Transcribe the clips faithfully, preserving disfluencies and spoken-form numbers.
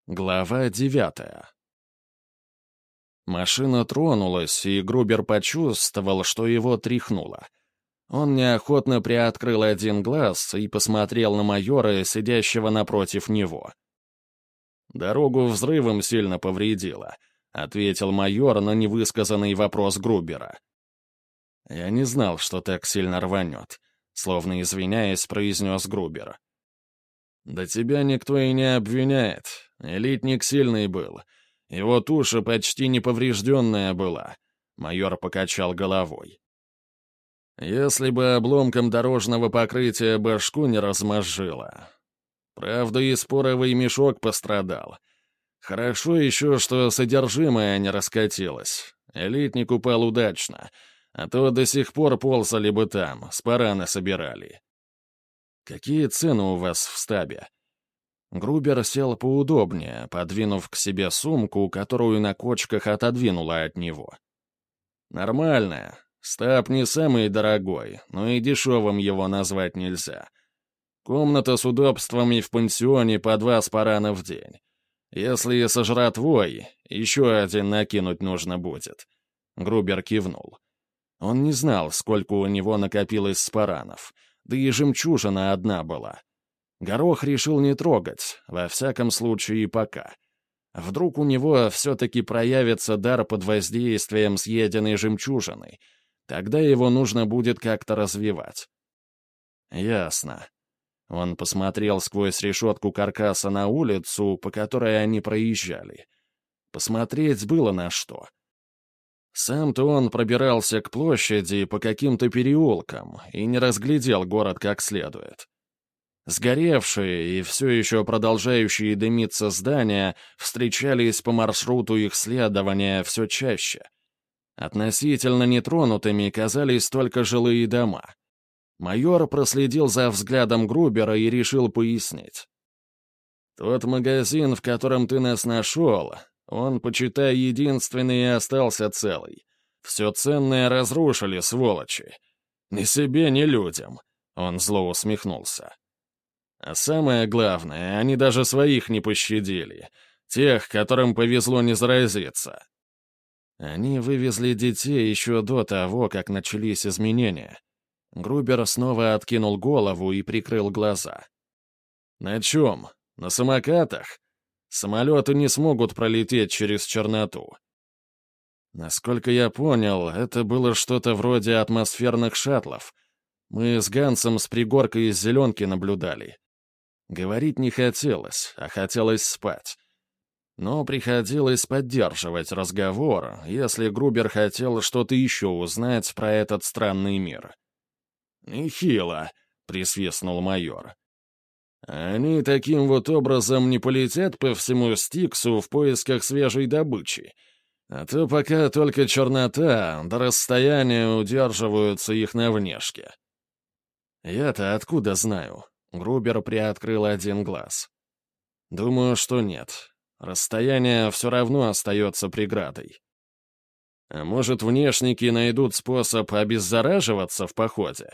Глава девятая. Машина тронулась, и Грубер почувствовал, что его тряхнуло. Он неохотно приоткрыл один глаз и посмотрел на майора, сидящего напротив него. «Дорогу взрывом сильно повредило», — ответил майор на невысказанный вопрос Грубера. «Я не знал, что так сильно рванет», — словно извиняясь, произнес Грубер. «Да тебя никто и не обвиняет. Элитник сильный был. Его туша почти неповрежденная была», — майор покачал головой. «Если бы обломком дорожного покрытия башку не размозжило. Правда, и споровый мешок пострадал. Хорошо еще, что содержимое не раскатилось. Элитник упал удачно, а то до сих пор ползали бы там, спараны собирали». «Какие цены у вас в стабе?» Грубер сел поудобнее, подвинув к себе сумку, которую на кочках отодвинула от него. «Нормальная. Стаб не самый дорогой, но и дешевым его назвать нельзя. Комната с удобствами в пансионе по два спарана в день. Если со жратвой, еще один накинуть нужно будет». Грубер кивнул. Он не знал, сколько у него накопилось спаранов. Да и жемчужина одна была. Горох решил не трогать, во всяком случае пока. Вдруг у него все-таки проявится дар под воздействием съеденной жемчужины. Тогда его нужно будет как-то развивать. Ясно. Он посмотрел сквозь решетку каркаса на улицу, по которой они проезжали. Посмотреть было на что. Сам-то он пробирался к площади по каким-то переулкам и не разглядел город как следует. Сгоревшие и все еще продолжающие дымиться здания встречались по маршруту их следования все чаще. Относительно нетронутыми казались только жилые дома. Майор проследил за взглядом Грубера и решил пояснить. «Тот магазин, в котором ты нас нашел, он, почитай, единственный и остался целый. Все ценное разрушили, сволочи. Ни себе, ни людям», — он зло усмехнулся. «А самое главное, они даже своих не пощадили. Тех, которым повезло не заразиться». Они вывезли детей еще до того, как начались изменения. Грубер снова откинул голову и прикрыл глаза. «На чем? На самокатах? Самолеты не смогут пролететь через черноту». Насколько я понял, это было что-то вроде атмосферных шаттлов. Мы с Гансом с пригорка из зеленки наблюдали. Говорить не хотелось, а хотелось спать. Но приходилось поддерживать разговор, если Грубер хотел что-то еще узнать про этот странный мир. «Нехило», — присвистнул майор. «Они таким вот образом не полетят по всему Стиксу в поисках свежей добычи. А то пока только чернота, до расстояния удерживаются их на внешке». «Я-то откуда знаю?» — Грубер приоткрыл один глаз. «Думаю, что нет. Расстояние все равно остается преградой. А может, внешники найдут способ обеззараживаться в походе?»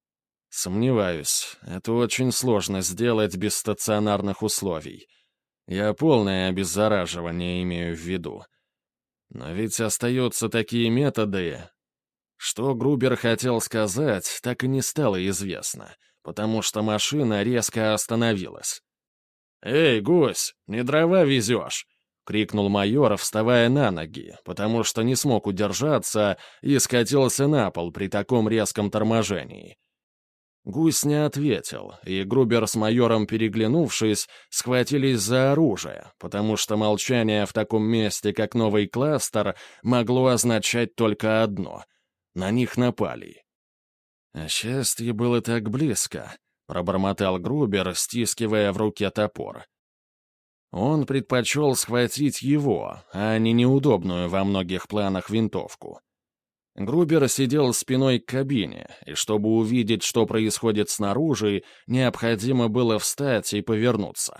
«Сомневаюсь. Это очень сложно сделать без стационарных условий. Я полное обеззараживание имею в виду. Но ведь остаются такие методы...» Что Грубер хотел сказать, так и не стало известно, потому что машина резко остановилась. «Эй, гусь, не дрова везешь!» — крикнул майор, вставая на ноги, потому что не смог удержаться и скатился на пол при таком резком торможении. Гусь не ответил, и Грубер с майором, переглянувшись, схватились за оружие, потому что молчание в таком месте, как новый кластер, могло означать только одно — на них напали. «А счастье было так близко», — пробормотал Грубер, стискивая в руке топор. Он предпочел схватить его, а не неудобную во многих планах винтовку. Грубер сидел спиной к кабине, и чтобы увидеть, что происходит снаружи, необходимо было встать и повернуться.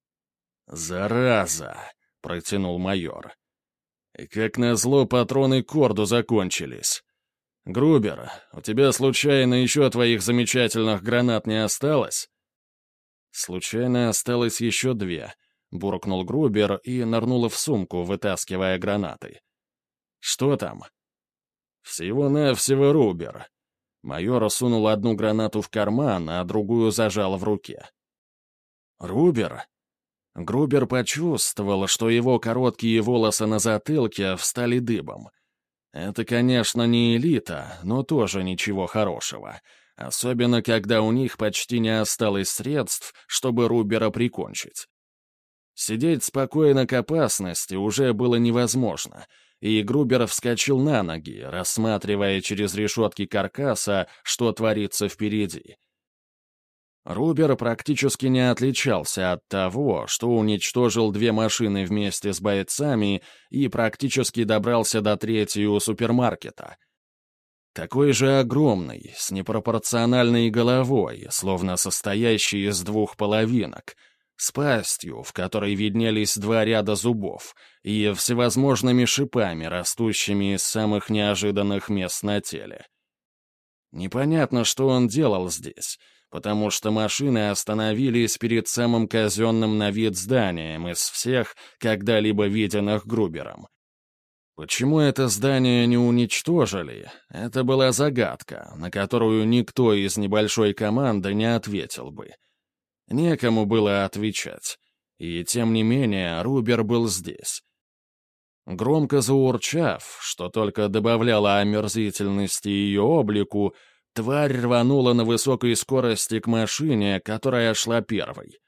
«Зараза!» — протянул майор. «И как назло патроны к корду закончились. Грубер, у тебя случайно еще твоих замечательных гранат не осталось?» «Случайно осталось еще две, — буркнул Грубер и нырнул в сумку, вытаскивая гранаты. «Что там?» «Всего-навсего Рубер». Майор сунул одну гранату в карман, а другую зажал в руке. «Рубер?» Грубер почувствовал, что его короткие волосы на затылке встали дыбом. Это, конечно, не элита, но тоже ничего хорошего. Особенно, когда у них почти не осталось средств, чтобы Рубера прикончить. Сидеть спокойно к опасности уже было невозможно, и Грубер вскочил на ноги, рассматривая через решетки каркаса, что творится впереди. Рубер практически не отличался от того, что уничтожил две машины вместе с бойцами и практически добрался до третьей у супермаркета. Такой же огромный, с непропорциональной головой, словно состоящий из двух половинок, с пастью, в которой виднелись два ряда зубов, и всевозможными шипами, растущими из самых неожиданных мест на теле. Непонятно, что он делал здесь, потому что машины остановились перед самым казенным на вид зданием из всех, когда-либо виденных Грубером. Почему это здание не уничтожили, это была загадка, на которую никто из небольшой команды не ответил бы. Некому было отвечать, и тем не менее Рубер был здесь. Громко заурчав, что только добавляло омерзительности ее облику, тварь рванула на высокой скорости к машине, которая шла первой.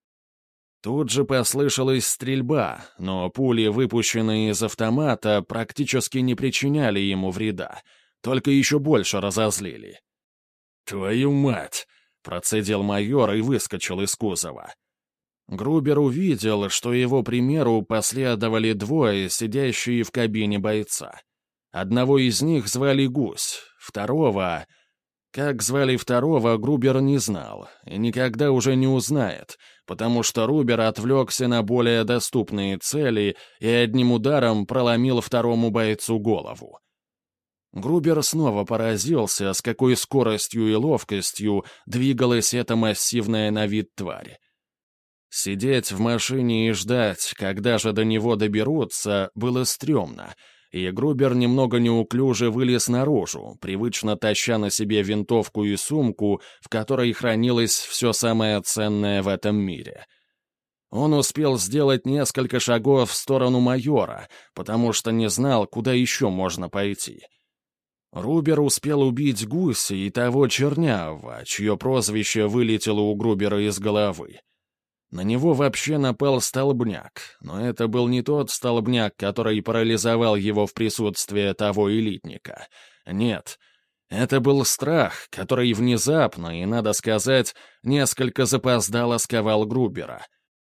Тут же послышалась стрельба, но пули, выпущенные из автомата, практически не причиняли ему вреда, только еще больше разозлили. «Твою мать!» — процедил майор и выскочил из кузова. Грубер увидел, что его примеру последовали двое, сидящие в кабине бойца. Одного из них звали Гусь, второго... Как звали второго, Грубер не знал, и никогда уже не узнает, потому что Рубер отвлекся на более доступные цели и одним ударом проломил второму бойцу голову. Грубер снова поразился, с какой скоростью и ловкостью двигалась эта массивная на вид тварь. Сидеть в машине и ждать, когда же до него доберутся, было стрёмно, и Грубер немного неуклюже вылез наружу, привычно таща на себе винтовку и сумку, в которой хранилось все самое ценное в этом мире. Он успел сделать несколько шагов в сторону майора, потому что не знал, куда еще можно пойти. Рубер успел убить гуся и того чернявого, чье прозвище вылетело у Грубера из головы. На него вообще напал столбняк, но это был не тот столбняк, который парализовал его в присутствии того элитника. Нет, это был страх, который внезапно и, надо сказать, несколько запоздало сковал Грубера.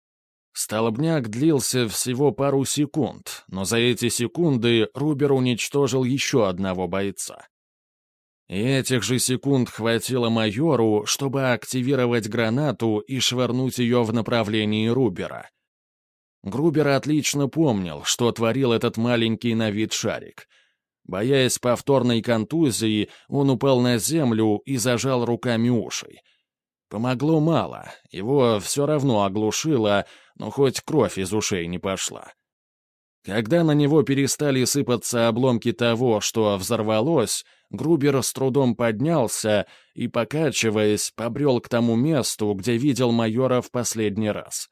Столбняк длился всего пару секунд, но за эти секунды Рубер уничтожил еще одного бойца. И этих же секунд хватило майору, чтобы активировать гранату и швырнуть ее в направлении Рубера. Грубер отлично помнил, что творил этот маленький на вид шарик. Боясь повторной контузии, он упал на землю и зажал руками уши. Помогло мало, его все равно оглушило, но хоть кровь из ушей не пошла. Когда на него перестали сыпаться обломки того, что взорвалось, Грубер с трудом поднялся и, покачиваясь, побрел к тому месту, где видел майора в последний раз.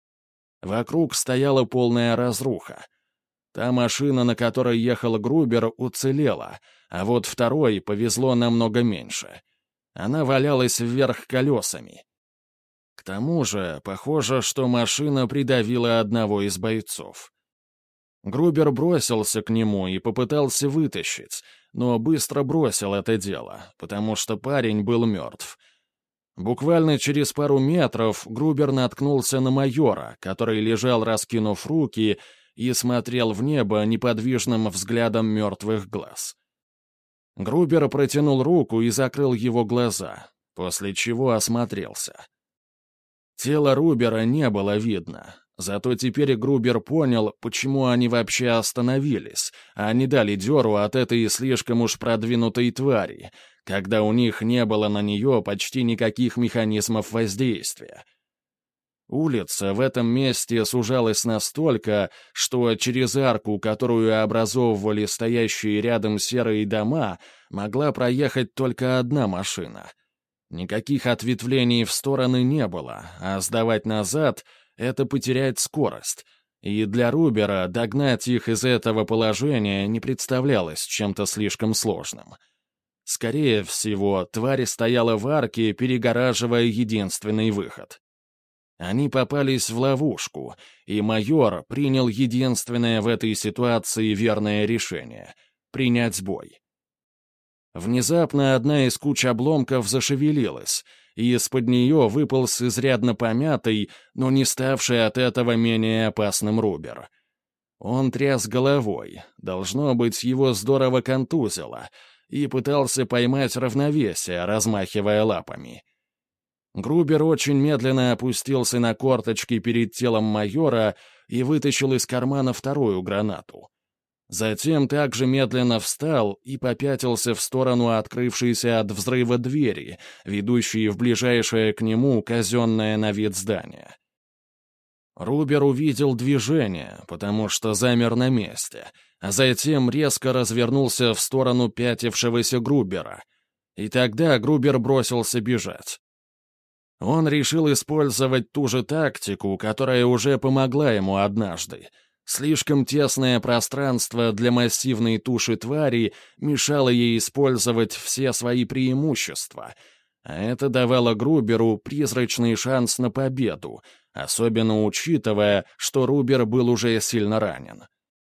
Вокруг стояла полная разруха. Та машина, на которой ехал Грубер, уцелела, а вот второй повезло намного меньше. Она валялась вверх колесами. К тому же, похоже, что машина придавила одного из бойцов. Грубер бросился к нему и попытался вытащить, но быстро бросил это дело, потому что парень был мертв. Буквально через пару метров Грубер наткнулся на майора, который лежал, раскинув руки, и смотрел в небо неподвижным взглядом мертвых глаз. Грубер протянул руку и закрыл его глаза, после чего осмотрелся. Тело Рубера не было видно. Зато теперь Грубер понял, почему они вообще остановились, а не дали дёру от этой слишком уж продвинутой твари, когда у них не было на нее почти никаких механизмов воздействия. Улица в этом месте сужалась настолько, что через арку, которую образовывали стоящие рядом серые дома, могла проехать только одна машина. Никаких ответвлений в стороны не было, а сдавать назад — это потерять скорость. И для Рубера догнать их из этого положения не представлялось чем-то слишком сложным. Скорее всего, тварь стояла в арке, перегораживая единственный выход. Они попались в ловушку, и майор принял единственное в этой ситуации верное решение — принять бой. Внезапно одна из куч обломков зашевелилась, и из-под нее выполз изрядно помятый, но не ставший от этого менее опасным Рубер. Он тряс головой, должно быть, его здорово контузило, и пытался поймать равновесие, размахивая лапами. Грубер очень медленно опустился на корточки перед телом майора и вытащил из кармана вторую гранату. Затем также медленно встал и попятился в сторону открывшейся от взрыва двери, ведущей в ближайшее к нему казенное на вид здание. Рубер увидел движение, потому что замер на месте, а затем резко развернулся в сторону пятившегося Грубера. И тогда Грубер бросился бежать. Он решил использовать ту же тактику, которая уже помогла ему однажды. Слишком тесное пространство для массивной туши твари мешало ей использовать все свои преимущества, а это давало Груберу призрачный шанс на победу, особенно учитывая, что Рубер был уже сильно ранен.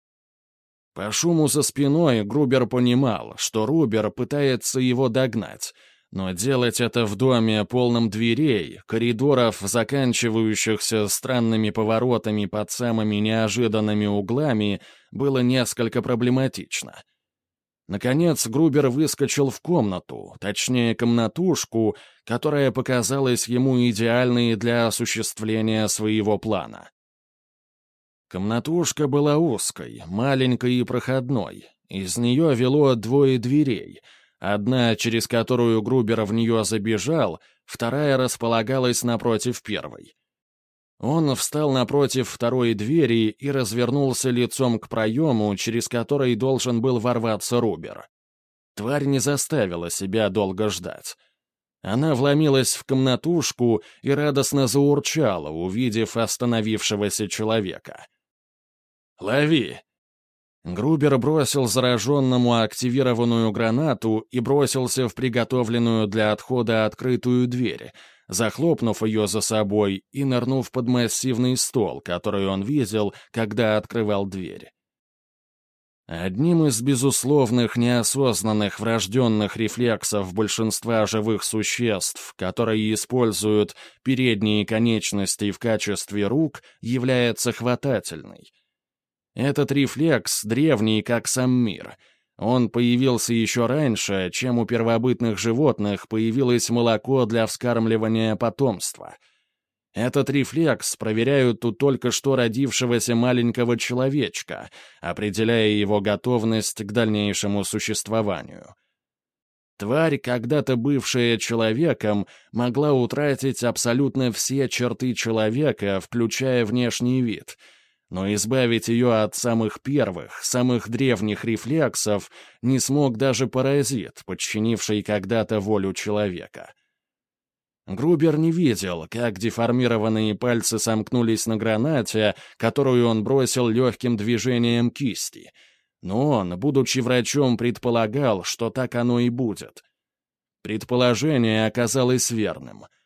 По шуму за спиной Грубер понимал, что Рубер пытается его догнать, но делать это в доме, полном дверей, коридоров, заканчивающихся странными поворотами под самыми неожиданными углами, было несколько проблематично. Наконец Грубер выскочил в комнату, точнее комнатушку, которая показалась ему идеальной для осуществления своего плана. Комнатушка была узкой, маленькой и проходной. Из нее вело двое дверей — одна, через которую Грубер в нее забежал, вторая располагалась напротив первой. Он встал напротив второй двери и развернулся лицом к проему, через который должен был ворваться Рубер. Тварь не заставила себя долго ждать. Она вломилась в комнатушку и радостно заурчала, увидев остановившегося человека. «Лови!» Грубер бросил зараженному активированную гранату и бросился в приготовленную для отхода открытую дверь, захлопнув ее за собой и нырнув под массивный стол, который он видел, когда открывал дверь. Одним из безусловных неосознанных врожденных рефлексов большинства живых существ, которые используют передние конечности в качестве рук, является хватательный. Этот рефлекс древний, как сам мир. Он появился еще раньше, чем у первобытных животных появилось молоко для вскармливания потомства. Этот рефлекс проверяют у только что родившегося маленького человечка, определяя его готовность к дальнейшему существованию. Тварь, когда-то бывшая человеком, могла утратить абсолютно все черты человека, включая внешний вид — но избавить ее от самых первых, самых древних рефлексов не смог даже паразит, подчинивший когда-то волю человека. Грубер не видел, как деформированные пальцы сомкнулись на гранате, которую он бросил легким движением кисти, но он, будучи врачом, предполагал, что так оно и будет. Предположение оказалось верным —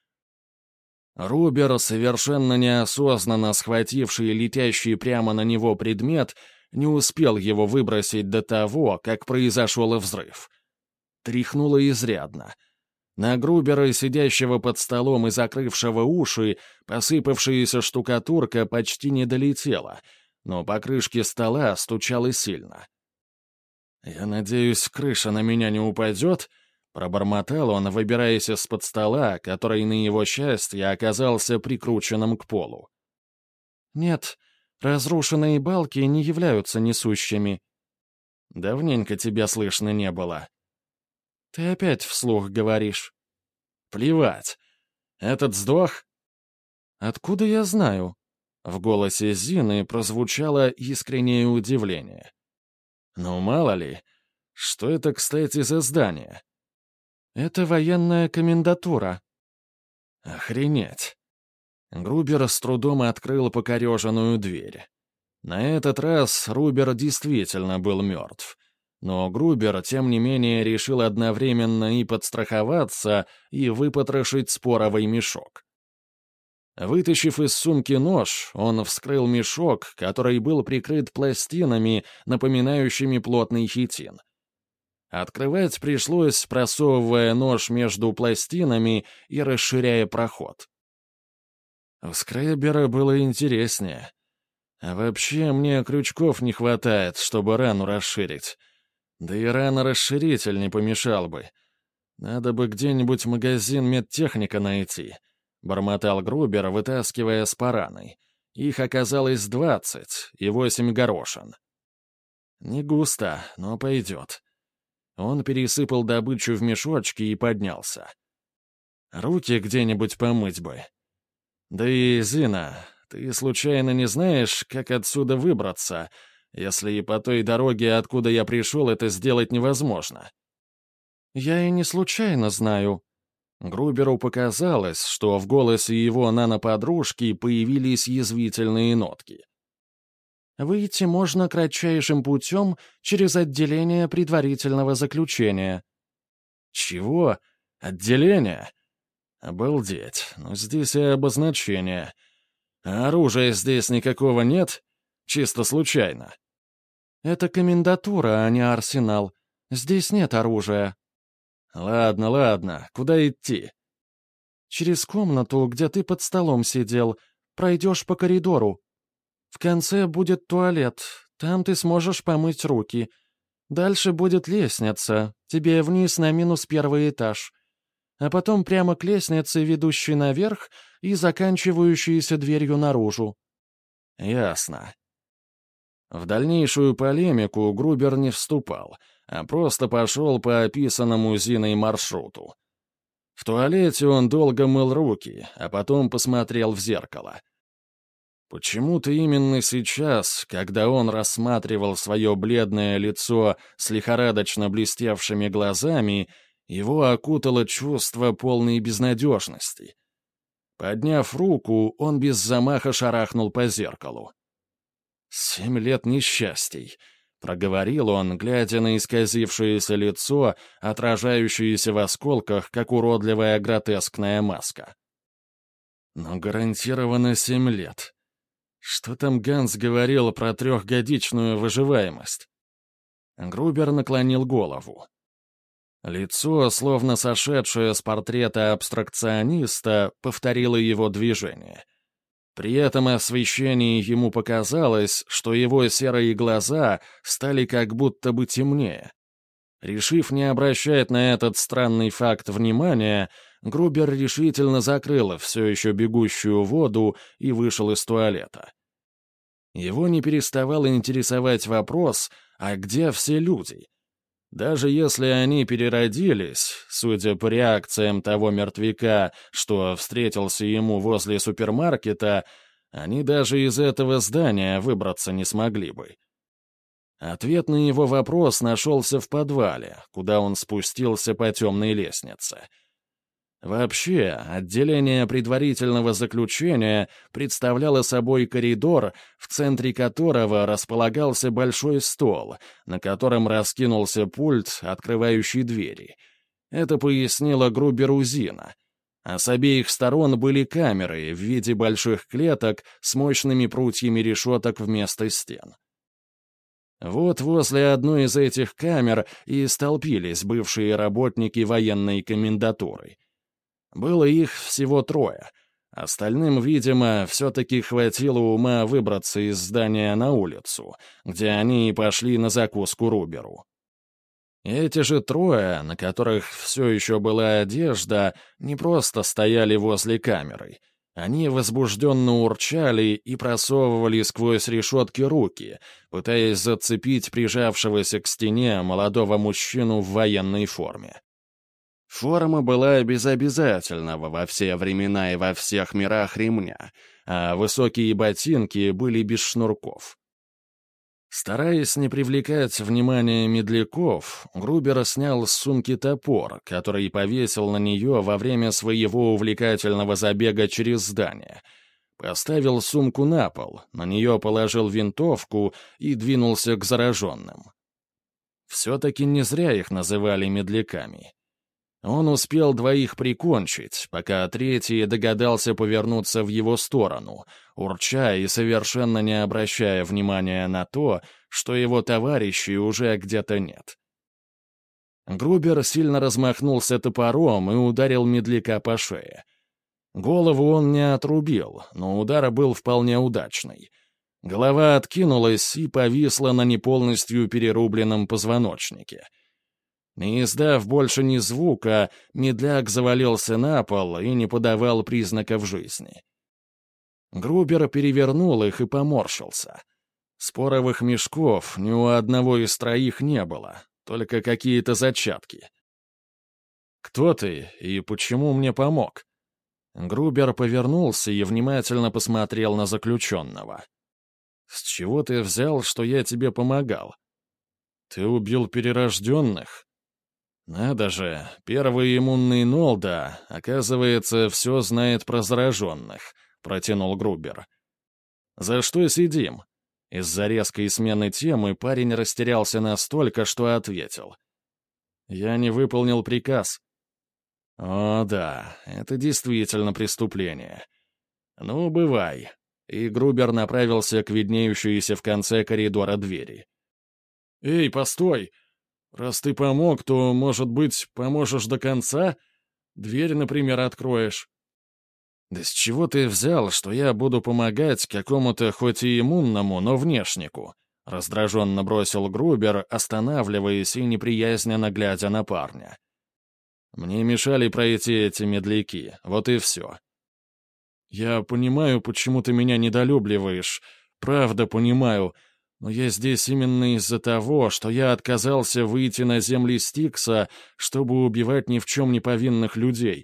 Рубер, совершенно неосознанно схвативший летящий прямо на него предмет, не успел его выбросить до того, как произошел взрыв. Тряхнуло изрядно. На Грубера, сидящего под столом и закрывшего уши, посыпавшаяся штукатурка почти не долетела, но по крышке стола стучало сильно. «Я надеюсь, крыша на меня не упадет?» Пробормотал он, выбираясь из-под стола, который, на его счастье, оказался прикрученным к полу. «Нет, разрушенные балки не являются несущими». «Давненько тебя слышно не было». «Ты опять вслух говоришь». «Плевать. Этот сдох?» «Откуда я знаю?» В голосе Зины прозвучало искреннее удивление. «Ну, мало ли. Что это, кстати, за здание?» «Это военная комендатура». «Охренеть!» Грубер с трудом открыл покореженную дверь. На этот раз Рубер действительно был мертв. Но Грубер, тем не менее, решил одновременно и подстраховаться, и выпотрошить споровый мешок. Вытащив из сумки нож, он вскрыл мешок, который был прикрыт пластинами, напоминающими плотный хитин. Открывать пришлось, просовывая нож между пластинами и расширяя проход. У Скребера было интереснее. А вообще, мне крючков не хватает, чтобы рану расширить. Да и рано-расширитель не помешал бы. Надо бы где-нибудь магазин медтехника найти. Бормотал Грубер, вытаскивая спараны. Их оказалось двадцать и восемь горошин. Не густо, но пойдет. Он пересыпал добычу в мешочки и поднялся. Руки где-нибудь помыть бы. Да и, Зина, ты случайно не знаешь, как отсюда выбраться, если и по той дороге, откуда я пришел, это сделать невозможно? Я и не случайно знаю. Груберу показалось, что в голосе его наноподружки появились язвительные нотки. Выйти можно кратчайшим путем через отделение предварительного заключения. Чего? Отделение? Обалдеть, ну здесь и обозначение. А оружия здесь никакого нет? Чисто случайно. Это комендатура, а не арсенал. Здесь нет оружия. Ладно, ладно, куда идти? Через комнату, где ты под столом сидел. Пройдешь по коридору. В конце будет туалет. Там ты сможешь помыть руки. Дальше будет лестница. Тебе вниз на минус первый этаж. А потом прямо к лестнице, ведущей наверх и заканчивающейся дверью наружу. Ясно. В дальнейшую полемику Грубер не вступал, а просто пошел по описанному Зиной маршруту. В туалете он долго мыл руки, а потом посмотрел в зеркало. Почему-то именно сейчас, когда он рассматривал свое бледное лицо с лихорадочно блестевшими глазами, его окутало чувство полной безнадежности. Подняв руку, он без замаха шарахнул по зеркалу. «Семь лет несчастий», — проговорил он, глядя на исказившееся лицо, отражающееся в осколках, как уродливая гротескная маска. «Но гарантированно семь лет. Что там Ганс говорил про трехгодичную выживаемость?» Грубер наклонил голову. Лицо, словно сошедшее с портрета абстракциониста, повторило его движение. При этом освещении ему показалось, что его серые глаза стали как будто бы темнее. Решив не обращать на этот странный факт внимания, Грубер решительно закрыл все еще бегущую воду и вышел из туалета. Его не переставал интересовать вопрос, а где все люди? Даже если они переродились, судя по реакциям того мертвяка, что встретился ему возле супермаркета, они даже из этого здания выбраться не смогли бы. Ответ на его вопрос нашелся в подвале, куда он спустился по темной лестнице. Вообще, отделение предварительного заключения представляло собой коридор, в центре которого располагался большой стол, на котором раскинулся пульт, открывающий двери. Это пояснила Груберу Зина. А с обеих сторон были камеры в виде больших клеток с мощными прутьями решеток вместо стен. Вот возле одной из этих камер и столпились бывшие работники военной комендатуры. Было их всего трое. Остальным, видимо, все-таки хватило ума выбраться из здания на улицу, где они и пошли на закуску Руберу. Эти же трое, на которых все еще была одежда, не просто стояли возле камеры. Они возбужденно урчали и просовывали сквозь решетки руки, пытаясь зацепить прижавшегося к стене молодого мужчину в военной форме. Форма была без обязательного во все времена и во всех мирах ремня, а высокие ботинки были без шнурков. Стараясь не привлекать внимания медляков, Грубер снял с сумки топор, который повесил на нее во время своего увлекательного забега через здание. Поставил сумку на пол, на нее положил винтовку и двинулся к зараженным. Все-таки не зря их называли медляками. Он успел двоих прикончить, пока третий догадался повернуться в его сторону, урча и совершенно не обращая внимания на то, что его товарищей уже где-то нет. Грубер сильно размахнулся топором и ударил медляка по шее. Голову он не отрубил, но удар был вполне удачный. Голова откинулась и повисла на неполностью перерубленном позвоночнике. Не издав больше ни звука, медляк завалился на пол и не подавал признаков жизни. Грубер перевернул их и поморщился. Споровых мешков ни у одного из троих не было, только какие-то зачатки. «Кто ты и почему мне помог?» Грубер повернулся и внимательно посмотрел на заключенного. «С чего ты взял, что я тебе помогал? Ты убил перерожденных?» «Надо же, первый иммунный Нолда, оказывается, все знает про зараженных», — протянул Грубер. «За что сидим?» Из-за резкой смены темы парень растерялся настолько, что ответил. «Я не выполнил приказ». «О, да, это действительно преступление. Ну, бывай». И Грубер направился к виднеющейся в конце коридора двери. «Эй, постой! Раз ты помог, то, может быть, поможешь до конца? Дверь, например, откроешь». «Да с чего ты взял, что я буду помогать какому-то хоть и иммунному, но внешнику?» — раздраженно бросил Грубер, останавливаясь и неприязненно глядя на парня. «Мне мешали пройти эти медляки, вот и все». «Я понимаю, почему ты меня недолюбливаешь, правда понимаю, но я здесь именно из-за того, что я отказался выйти на земли Стикса, чтобы убивать ни в чем не повинных людей».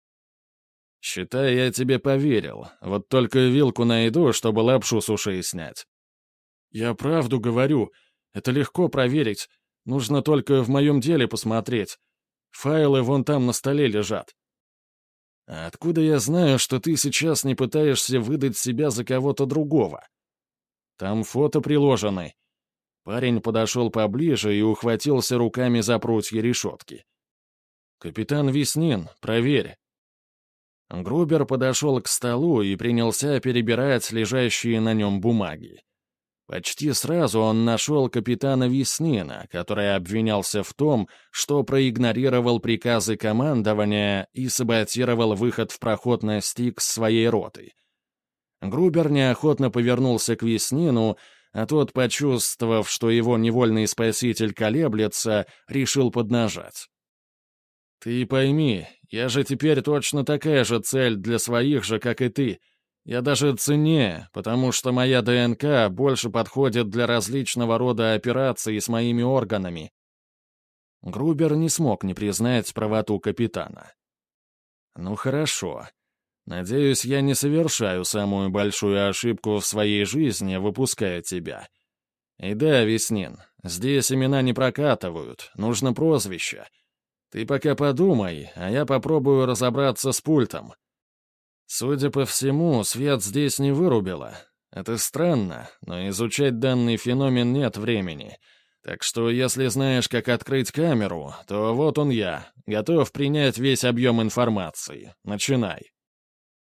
«Считай, я тебе поверил. Вот только вилку найду, чтобы лапшу с ушей снять». «Я правду говорю. Это легко проверить. Нужно только в моем деле посмотреть. Файлы вон там на столе лежат». «А откуда я знаю, что ты сейчас не пытаешься выдать себя за кого-то другого?» «Там фото приложены». Парень подошел поближе и ухватился руками за прутья решетки. «Капитан Веснин, проверь». Грубер подошел к столу и принялся перебирать лежащие на нем бумаги. Почти сразу он нашел капитана Веснина, который обвинялся в том, что проигнорировал приказы командования и саботировал выход в проход на Стикс своей роты. Грубер неохотно повернулся к Веснину, а тот, почувствовав, что его невольный спаситель колеблется, решил поднажать. «Ты пойми, я же теперь точно такая же цель для своих же, как и ты. Я даже ценнее, потому что моя ДНК больше подходит для различного рода операций с моими органами». Грубер не смог не признать правоту капитана. «Ну хорошо. Надеюсь, я не совершаю самую большую ошибку в своей жизни, выпуская тебя. И да, Веснин, здесь имена не прокатывают, нужно прозвище. Ты пока подумай, а я попробую разобраться с пультом. Судя по всему, свет здесь не вырубило. Это странно, но изучать данный феномен нет времени. Так что, если знаешь, как открыть камеру, то вот он я, готов принять весь объем информации. Начинай».